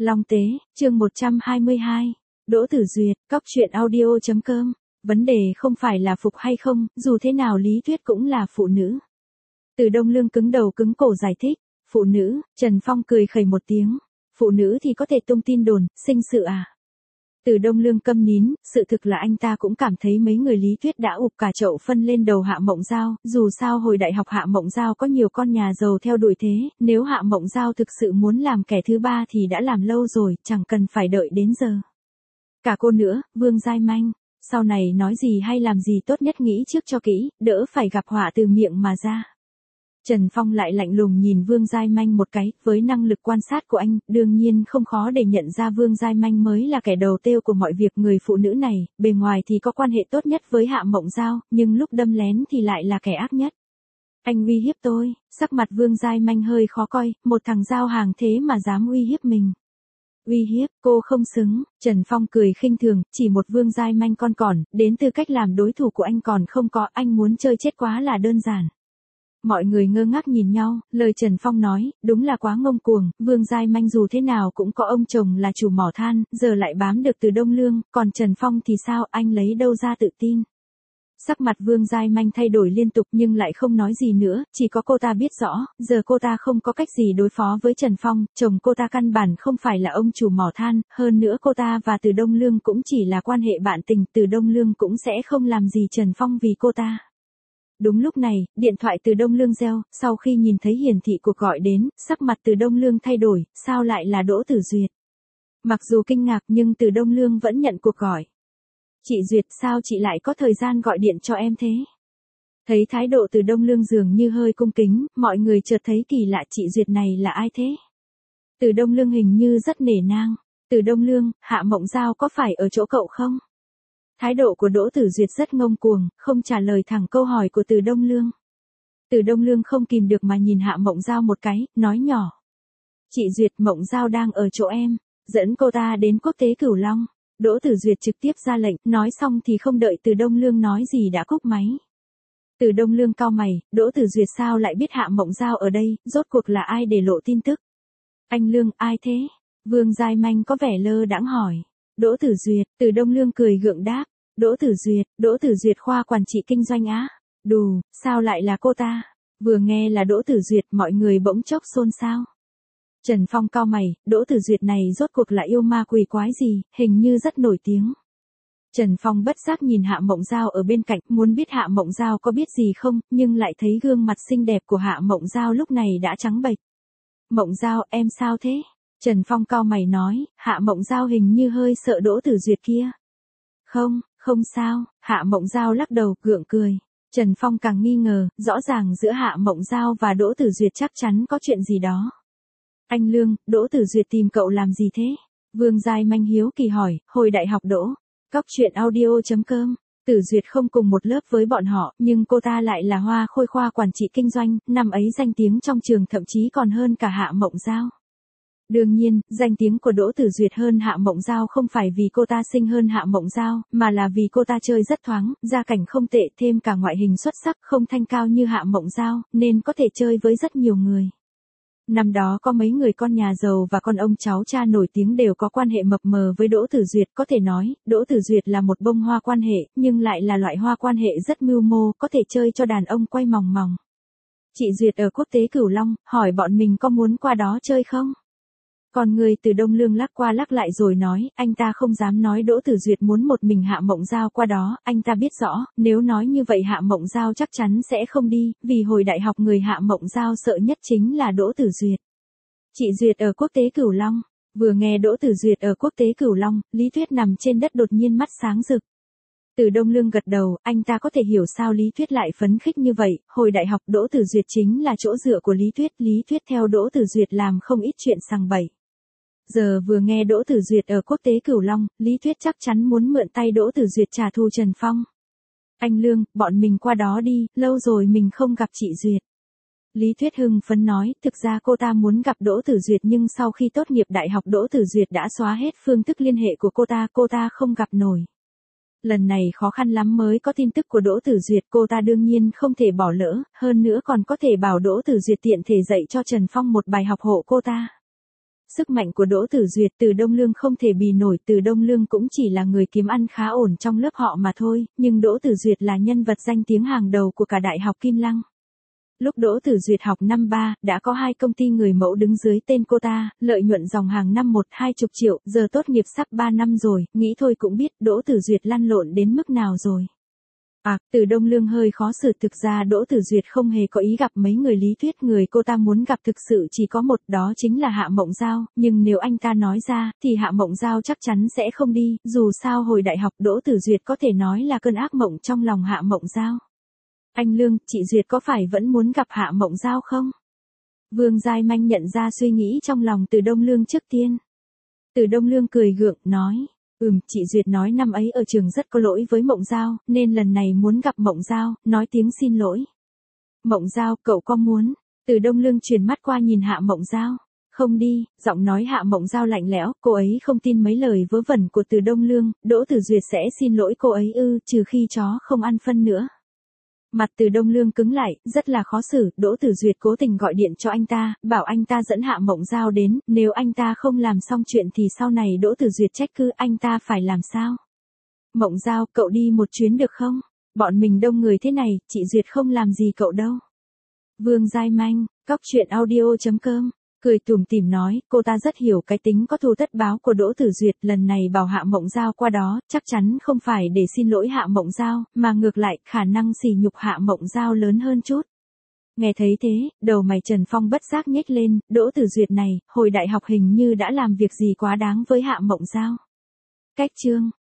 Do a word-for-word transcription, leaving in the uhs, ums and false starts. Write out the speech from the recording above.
Long Tế, chương một trăm hai mươi hai. Đỗ Tử Duyệt, cóc truyện audio chấm com. Vấn đề không phải là phục hay không, dù thế nào Lý Tuyết cũng là phụ nữ. Từ Đông Lương cứng đầu cứng cổ giải thích. Phụ nữ, Trần Phong cười khẩy một tiếng. Phụ nữ thì có thể tung tin đồn, sinh sự à? Từ Đông Lương câm nín, sự thực là anh ta cũng cảm thấy mấy người Lý Tuyết đã ụp cả chậu phân lên đầu Hạ Mộng Giao, dù sao hồi đại học Hạ Mộng Giao có nhiều con nhà giàu theo đuổi thế, nếu Hạ Mộng Giao thực sự muốn làm kẻ thứ ba thì đã làm lâu rồi, chẳng cần phải đợi đến giờ. Cả cô nữa, Vương Giai Manh, sau này nói gì hay làm gì tốt nhất nghĩ trước cho kỹ, đỡ phải gặp họa từ miệng mà ra. Trần Phong lại lạnh lùng nhìn Vương Giai Manh một cái, với năng lực quan sát của anh, đương nhiên không khó để nhận ra Vương Giai Manh mới là kẻ đầu têu của mọi việc. Người phụ nữ này, bề ngoài thì có quan hệ tốt nhất với Hạ Mộng Giao, nhưng lúc đâm lén thì lại là kẻ ác nhất. Anh uy hiếp tôi, sắc mặt Vương Giai Manh hơi khó coi, một thằng giao hàng thế mà dám uy hiếp mình. Uy hiếp, cô không xứng, Trần Phong cười khinh thường, chỉ một Vương Giai Manh con còn, đến tư cách làm đối thủ của anh còn không có, anh muốn chơi chết quá là đơn giản. Mọi người ngơ ngác nhìn nhau, lời Trần Phong nói, đúng là quá ngông cuồng, Vương Giai Manh dù thế nào cũng có ông chồng là chủ mỏ than, giờ lại bám được Từ Đông Lương, còn Trần Phong thì sao, anh lấy đâu ra tự tin. Sắc mặt Vương Giai Manh thay đổi liên tục nhưng lại không nói gì nữa, chỉ có cô ta biết rõ, giờ cô ta không có cách gì đối phó với Trần Phong, chồng cô ta căn bản không phải là ông chủ mỏ than, hơn nữa cô ta và Từ Đông Lương cũng chỉ là quan hệ bạn tình, Từ Đông Lương cũng sẽ không làm gì Trần Phong vì cô ta. Đúng lúc này, điện thoại Từ Đông Lương reo, sau khi nhìn thấy hiển thị cuộc gọi đến, sắc mặt Từ Đông Lương thay đổi, sao lại là Đỗ Tử Duyệt. Mặc dù kinh ngạc nhưng Từ Đông Lương vẫn nhận cuộc gọi. Chị Duyệt, sao chị lại có thời gian gọi điện cho em thế? Thấy thái độ Từ Đông Lương dường như hơi cung kính, mọi người chợt thấy kỳ lạ, chị Duyệt này là ai thế? Từ Đông Lương hình như rất nể nang. Từ Đông Lương, Hạ Mộng Giao có phải ở chỗ cậu không? Thái độ của Đỗ Tử Duyệt rất ngông cuồng, không trả lời thẳng câu hỏi của Từ Đông Lương. Từ Đông Lương không kìm được mà nhìn Hạ Mộng Giao một cái, nói nhỏ. Chị Duyệt, Mộng Giao đang ở chỗ em, dẫn cô ta đến Quốc tế Cửu Long. Đỗ Tử Duyệt trực tiếp ra lệnh, nói xong thì không đợi Từ Đông Lương nói gì đã cúp máy. Từ Đông Lương cau mày, Đỗ Tử Duyệt sao lại biết Hạ Mộng Giao ở đây, rốt cuộc là ai để lộ tin tức? Anh Lương, ai thế? Vương Giai Manh có vẻ lơ đãng hỏi. Đỗ Tử Duyệt, Từ Đông Lương cười gượng đáp. Đỗ Tử Duyệt, Đỗ Tử Duyệt khoa quản trị kinh doanh á? Đù, sao lại là cô ta? Vừa nghe là Đỗ Tử Duyệt mọi người bỗng chốc xôn xao. Trần Phong cau mày, Đỗ Tử Duyệt này rốt cuộc là yêu ma quỷ quái gì, hình như rất nổi tiếng. Trần Phong bất giác nhìn Hạ Mộng Giao ở bên cạnh, muốn biết Hạ Mộng Giao có biết gì không, nhưng lại thấy gương mặt xinh đẹp của Hạ Mộng Giao lúc này đã trắng bệch. Mộng Giao, em sao thế? Trần Phong cau mày nói, Hạ Mộng Giao hình như hơi sợ Đỗ Tử Duyệt kia. Không, không sao, Hạ Mộng Giao lắc đầu, gượng cười. Trần Phong càng nghi ngờ, rõ ràng giữa Hạ Mộng Giao và Đỗ Tử Duyệt chắc chắn có chuyện gì đó. Anh Lương, Đỗ Tử Duyệt tìm cậu làm gì thế? Vương Giai Manh hiếu kỳ hỏi, hồi đại học Đỗ. Cóc truyện audio chấm com. Tử Duyệt không cùng một lớp với bọn họ, nhưng cô ta lại là hoa khôi khoa quản trị kinh doanh, năm ấy danh tiếng trong trường thậm chí còn hơn cả Hạ Mộng Giao. Đương nhiên, danh tiếng của Đỗ Tử Duyệt hơn Hạ Mộng Giao không phải vì cô ta xinh hơn Hạ Mộng Giao, mà là vì cô ta chơi rất thoáng, gia cảnh không tệ, thêm cả ngoại hình xuất sắc, không thanh cao như Hạ Mộng Giao, nên có thể chơi với rất nhiều người. Năm đó có mấy người con nhà giàu và con ông cháu cha nổi tiếng đều có quan hệ mập mờ với Đỗ Tử Duyệt, có thể nói, Đỗ Tử Duyệt là một bông hoa quan hệ, nhưng lại là loại hoa quan hệ rất mưu mô, có thể chơi cho đàn ông quay mòng mòng. Chị Duyệt ở Quốc tế Cửu Long, hỏi bọn mình có muốn qua đó chơi không? Còn người Từ Đông Lương lắc qua lắc lại rồi nói, anh ta không dám nói Đỗ Tử Duyệt muốn một mình Hạ Mộng Giao qua đó, anh ta biết rõ, nếu nói như vậy Hạ Mộng Giao chắc chắn sẽ không đi, vì hồi đại học người Hạ Mộng Giao sợ nhất chính là Đỗ Tử Duyệt. Chị Duyệt ở Quốc tế Cửu Long, vừa nghe Đỗ Tử Duyệt ở Quốc tế Cửu Long, Lý Tuyết nằm trên đất đột nhiên mắt sáng rực. Từ Đông Lương gật đầu, anh ta có thể hiểu sao Lý Tuyết lại phấn khích như vậy, hồi đại học Đỗ Tử Duyệt chính là chỗ dựa của Lý Tuyết, Lý Tuyết theo Đỗ Tử Duyệt làm không ít chuyện sằng bậy. Giờ vừa nghe Đỗ Tử Duyệt ở Quốc tế Cửu Long, Lý Tuyết chắc chắn muốn mượn tay Đỗ Tử Duyệt trả thù Trần Phong. Anh Lương, bọn mình qua đó đi, lâu rồi mình không gặp chị Duyệt. Lý Tuyết hưng phấn nói, thực ra cô ta muốn gặp Đỗ Tử Duyệt nhưng sau khi tốt nghiệp đại học Đỗ Tử Duyệt đã xóa hết phương thức liên hệ của cô ta, cô ta không gặp nổi. Lần này khó khăn lắm mới có tin tức của Đỗ Tử Duyệt, cô ta đương nhiên không thể bỏ lỡ, hơn nữa còn có thể bảo Đỗ Tử Duyệt tiện thể dạy cho Trần Phong một bài học hộ cô ta. sức mạnh của Đỗ Tử Duyệt Từ Đông Lương không thể bì nổi. Từ Đông Lương cũng chỉ là người kiếm ăn khá ổn trong lớp họ mà thôi, nhưng Đỗ Tử Duyệt là nhân vật danh tiếng hàng đầu của cả Đại học Kim Lăng. Lúc Đỗ Tử Duyệt học năm ba, đã có hai công ty người mẫu đứng dưới tên cô ta, lợi nhuận dòng hàng năm một hai chục triệu, giờ tốt nghiệp sắp ba năm rồi, nghĩ thôi cũng biết Đỗ Tử Duyệt lăn lộn đến mức nào rồi. À, Từ Đông Lương hơi khó xử, thực ra Đỗ Tử Duyệt không hề có ý gặp mấy người lý thuyết, người cô ta muốn gặp thực sự chỉ có một, đó chính là Hạ Mộng Giao, nhưng nếu anh ta nói ra, thì Hạ Mộng Giao chắc chắn sẽ không đi, dù sao hồi đại học Đỗ Tử Duyệt có thể nói là cơn ác mộng trong lòng Hạ Mộng Giao. Anh Lương, chị Duyệt có phải vẫn muốn gặp Hạ Mộng Giao không? Vương Giai Manh nhận ra suy nghĩ trong lòng Từ Đông Lương trước tiên. Từ Đông Lương cười gượng, nói, ừm, chị Duyệt nói năm ấy ở trường rất có lỗi với Mộng Giao, nên lần này muốn gặp Mộng Giao, nói tiếng xin lỗi. Mộng Giao, cậu có muốn? Từ Đông Lương chuyển mắt qua nhìn Hạ Mộng Giao. Không đi, giọng nói Hạ Mộng Giao lạnh lẽo, cô ấy không tin mấy lời vớ vẩn của Từ Đông Lương, Đỗ Tử Duyệt sẽ xin lỗi cô ấy ư, trừ khi chó không ăn phân nữa. Mặt Từ Đông Lương cứng lại, rất là khó xử, Đỗ Tử Duyệt cố tình gọi điện cho anh ta, bảo anh ta dẫn Hạ Mộng Giao đến, nếu anh ta không làm xong chuyện thì sau này Đỗ Tử Duyệt trách cứ anh ta phải làm sao? Mộng Giao, cậu đi một chuyến được không? Bọn mình đông người thế này, chị Duyệt không làm gì cậu đâu. Vương Giai Manh, cóc truyện audio chấm com, cười tủm tỉm nói, cô ta rất hiểu cái tính có thù tất báo của Đỗ Tử Duyệt, lần này bảo Hạ Mộng Giao qua đó, chắc chắn không phải để xin lỗi Hạ Mộng Giao, mà ngược lại, khả năng sỉ nhục Hạ Mộng Giao lớn hơn chút. Nghe thấy thế, đầu mày Trần Phong bất giác nhếch lên, Đỗ Tử Duyệt này, hồi đại học hình như đã làm việc gì quá đáng với Hạ Mộng Giao. Cách chương